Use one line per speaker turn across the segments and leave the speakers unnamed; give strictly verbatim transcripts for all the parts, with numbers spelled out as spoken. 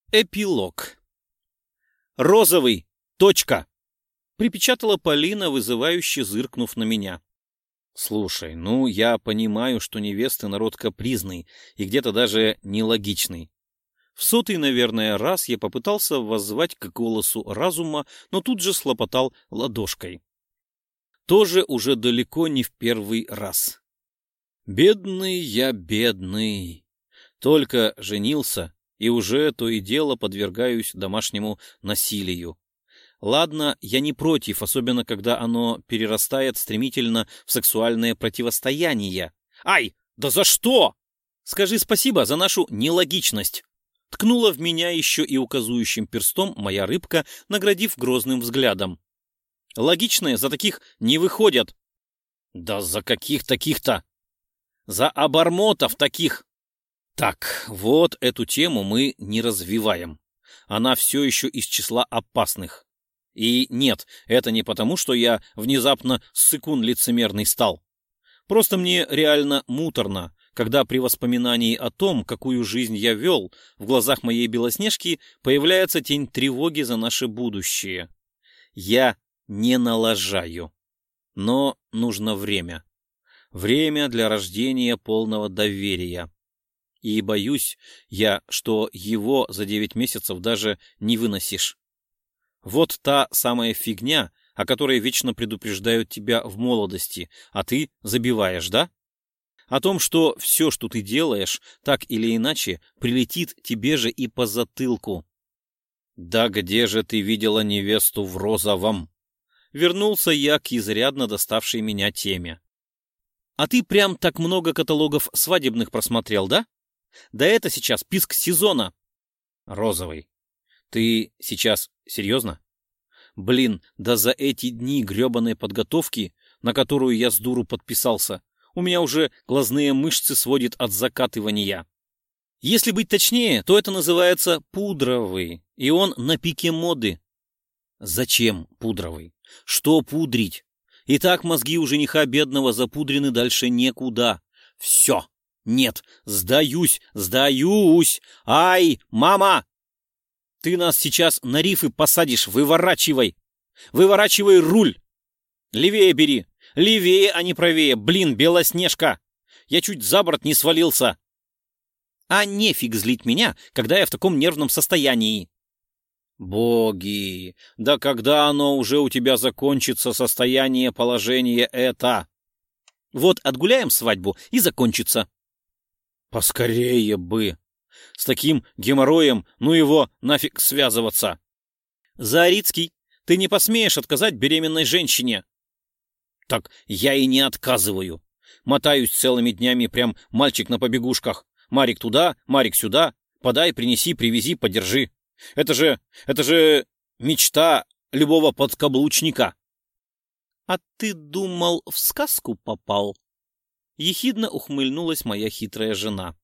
Эпилог. «Розовый. Точка!» — припечатала Полина, вызывающе зыркнув на меня. «Слушай, ну, я понимаю, что невесты народ капризный и где-то даже нелогичный. В сотый, наверное, раз я попытался воззвать к голосу разума, но тут же слопотал ладошкой. Тоже уже далеко не в первый раз. Бедный я, бедный. Только женился, и уже то и дело подвергаюсь домашнему насилию. Ладно, я не против, особенно когда оно перерастает стремительно в сексуальное противостояние. Ай, да за что? Скажи спасибо за нашу нелогичность. Ткнула в меня еще и указующим перстом моя рыбка, наградив грозным взглядом. Логичные за таких не выходят. Да за каких таких-то? За обормотов таких. Так, вот эту тему мы не развиваем. Она все еще из числа опасных. И нет, это не потому, что я внезапно ссыкун лицемерный стал. Просто мне реально муторно, когда при воспоминании о том, какую жизнь я вел, в глазах моей Белоснежки появляется тень тревоги за наше будущее. Я не налажаю. Но нужно время. Время для рождения полного доверия. И боюсь я, что его за девять месяцев даже не выносишь. Вот та самая фигня, о которой вечно предупреждают тебя в молодости, а ты забиваешь, да? О том, что все, что ты делаешь, так или иначе, прилетит тебе же и по затылку. Да где же ты видела невесту в розовом? Вернулся я к изрядно доставшей меня теме. А ты прям так много каталогов свадебных просмотрел, да? Да это сейчас писк сезона. Розовый. Ты сейчас серьезно? Блин, да за эти дни гребаной подготовки, на которую я с дуру подписался, у меня уже глазные мышцы сводит от закатывания. Если быть точнее, то это называется пудровый, и он на пике моды. Зачем пудровый? Что пудрить? И так мозги у жениха бедного запудрены дальше некуда. Все. Нет, сдаюсь, сдаюсь. Ай, мама! Ты нас сейчас на рифы посадишь, выворачивай. Выворачивай руль. Левее бери. Левее, а не правее. Блин, Белоснежка. Я чуть за борт не свалился. А нефиг злить меня, когда я в таком нервном состоянии. Боги, да когда оно уже у тебя закончится, состояние, положение это? Вот отгуляем свадьбу и закончится. Поскорее бы. С таким геморроем, ну его нафиг связываться. Зарицкий, ты не посмеешь отказать беременной женщине. Так я и не отказываю. Мотаюсь целыми днями, прям мальчик на побегушках. Марик туда, Марик сюда. Подай, принеси, привези, подержи. Это же, это же мечта любого подкаблучника. А ты думал, в сказку попал? Ехидно ухмыльнулась моя хитрая жена.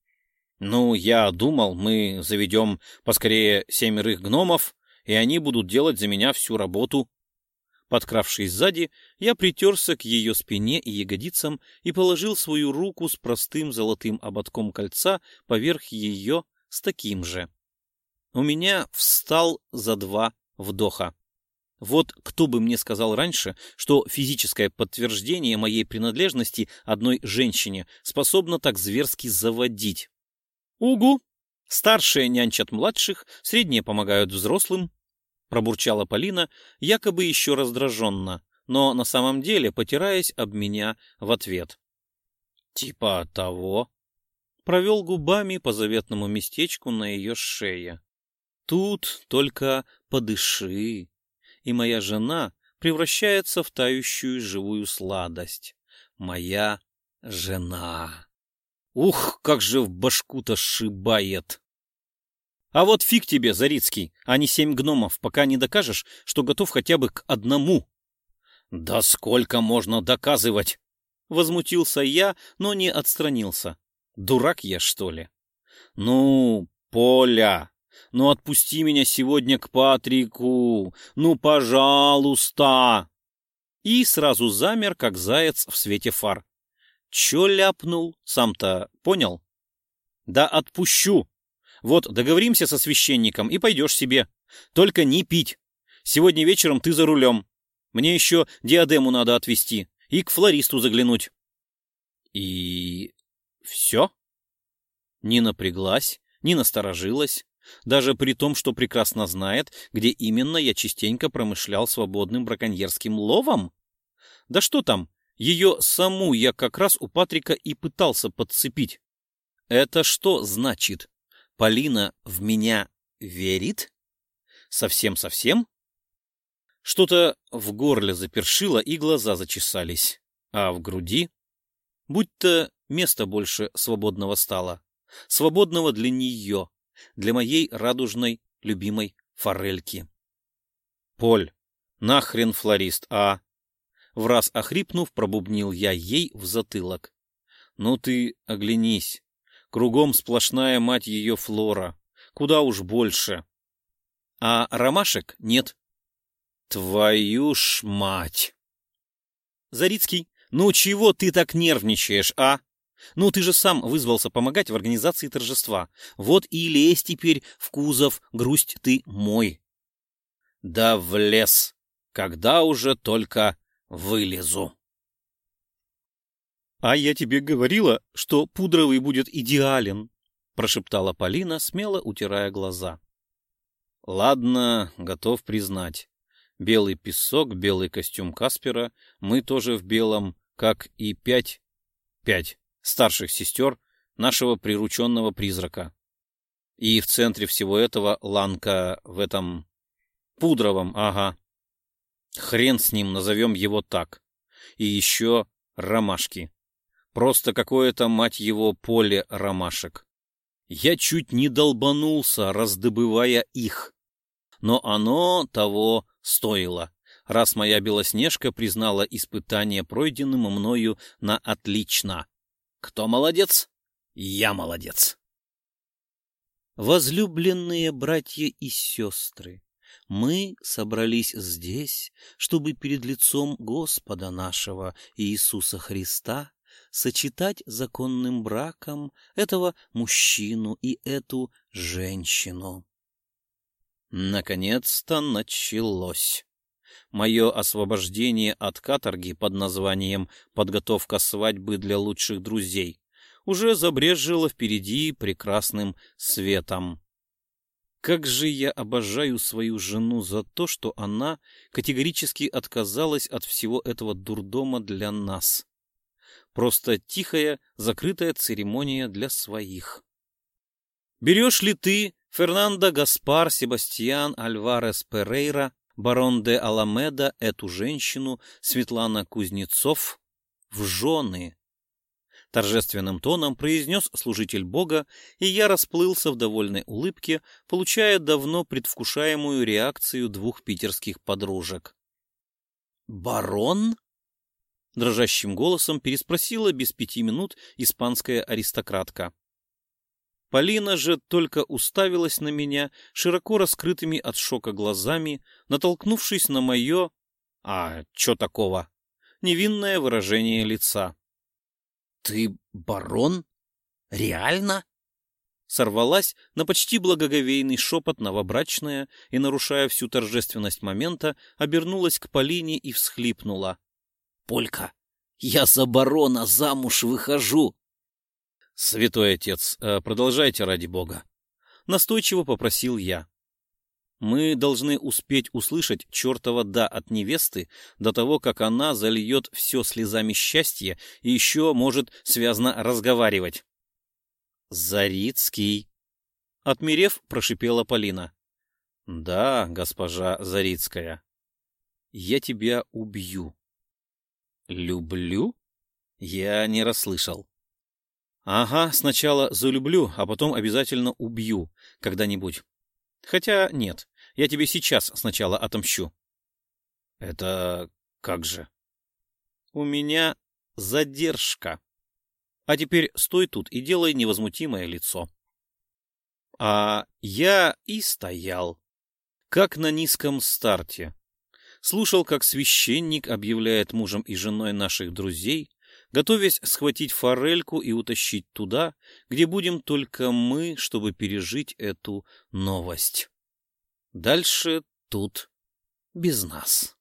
Ну, я думал, мы заведем поскорее семерых гномов, и они будут делать за меня всю работу. Подкравшись сзади, я притерся к ее спине и ягодицам и положил свою руку с простым золотым ободком кольца поверх ее с таким же. У меня встал за два вдоха. Вот кто бы мне сказал раньше, что физическое подтверждение моей принадлежности одной женщине способно так зверски заводить. Угу! Старшие нянчат младших, средние помогают взрослым, пробурчала Полина, якобы еще раздраженно, но на самом деле потираясь об меня в ответ. Типа того. Провел губами по заветному местечку на ее шее. Тут только подыши, и моя жена превращается в тающую живую сладость. Моя жена. Ух, как же в башку-то сшибает! А вот фиг тебе, Зарицкий, а не семь гномов, пока не докажешь, что готов хотя бы к одному. Да сколько можно доказывать? Возмутился я, но не отстранился. Дурак я, что ли? Ну, Поля, ну отпусти меня сегодня к Патрику, ну, пожалуйста. И сразу замер, как заяц в свете фар. Чё ляпнул, сам-то понял? Да отпущу. Вот, договоримся со священником и пойдешь себе. Только не пить. Сегодня вечером ты за рулем. Мне еще диадему надо отвезти и к флористу заглянуть. И все? Не напряглась, не насторожилась, даже при том, что прекрасно знает, где именно я частенько промышлял свободным браконьерским ловом. Да что там, ее саму я как раз у Патрика и пытался подцепить. Это что значит? Полина в меня верит? Совсем-совсем? Что-то в горле запершило и глаза зачесались, а в груди будто места больше свободного стало. Свободного для нее, для моей радужной любимой форельки. Поль, нахрен флорист, а? Враз охрипнув, пробубнил я ей в затылок. Ну ты оглянись. Кругом сплошная, мать ее, флора. Куда уж больше. А ромашек нет. Твою ж мать! Зарицкий, ну чего ты так нервничаешь, а? Ну ты же сам вызвался помогать в организации торжества. Вот и лезь теперь в кузов, грусть ты мой. Да влез, когда уже только вылезу. А я тебе говорила, что пудровый будет идеален, прошептала Полина, смело утирая глаза. Ладно, готов признать. Белый песок, белый костюм Каспера, мы тоже в белом, как и пять, пять старших сестер нашего прирученного призрака. И в центре всего этого Ланка в этом пудровом, ага. Хрен с ним, назовем его так. И еще ромашки. Просто какое-то, мать его, поле ромашек. Я чуть не долбанулся, раздобывая их. Но оно того стоило, раз моя Белоснежка признала испытание пройденным мною на отлично. Кто молодец? Я молодец. Возлюбленные братья и сестры, мы собрались здесь, чтобы перед лицом Господа нашего Иисуса Христа сочетать законным браком этого мужчину и эту женщину. Наконец-то началось. Мое освобождение от каторги под названием «Подготовка свадьбы для лучших друзей» уже забрежило впереди прекрасным светом. Как же я обожаю свою жену за то, что она категорически отказалась от всего этого дурдома для нас. Просто тихая, закрытая церемония для своих. Берешь ли ты Фернандо Гаспар Себастьян Альварес Перейра, барон де Аламеда, эту женщину, Светлана Кузнецов, в жены? Торжественным тоном произнес служитель Бога, и я расплылся в довольной улыбке, получая давно предвкушаемую реакцию двух питерских подружек. «Барон?» — дрожащим голосом переспросила без пяти минут испанская аристократка. Полина же только уставилась на меня широко раскрытыми от шока глазами, натолкнувшись на мое «А, чё такого?» невинное выражение лица. «Ты барон? Реально?» Сорвалась на почти благоговейный шепот новобрачная и, нарушая всю торжественность момента, обернулась к Полине и всхлипнула. «Полька, я за барона замуж выхожу!» «Святой отец, продолжайте ради бога», — настойчиво попросил я. «Мы должны успеть услышать чертова «да» от невесты до того, как она зальет все слезами счастья и еще может связно разговаривать». «Зарицкий», — отмерев, прошипела Полина. «Да, госпожа Зарицкая, я тебя убью». «Люблю?» Я не расслышал. Ага, сначала залюблю, а потом обязательно убью когда-нибудь. Хотя нет, я тебе сейчас сначала отомщу. Это как же? У меня задержка. А теперь стой тут и делай невозмутимое лицо. А я и стоял, как на низком старте. Слушал, как священник объявляет мужем и женой наших друзей, готовясь схватить форельку и утащить туда, где будем только мы, чтобы пережить эту новость. Дальше тут без нас.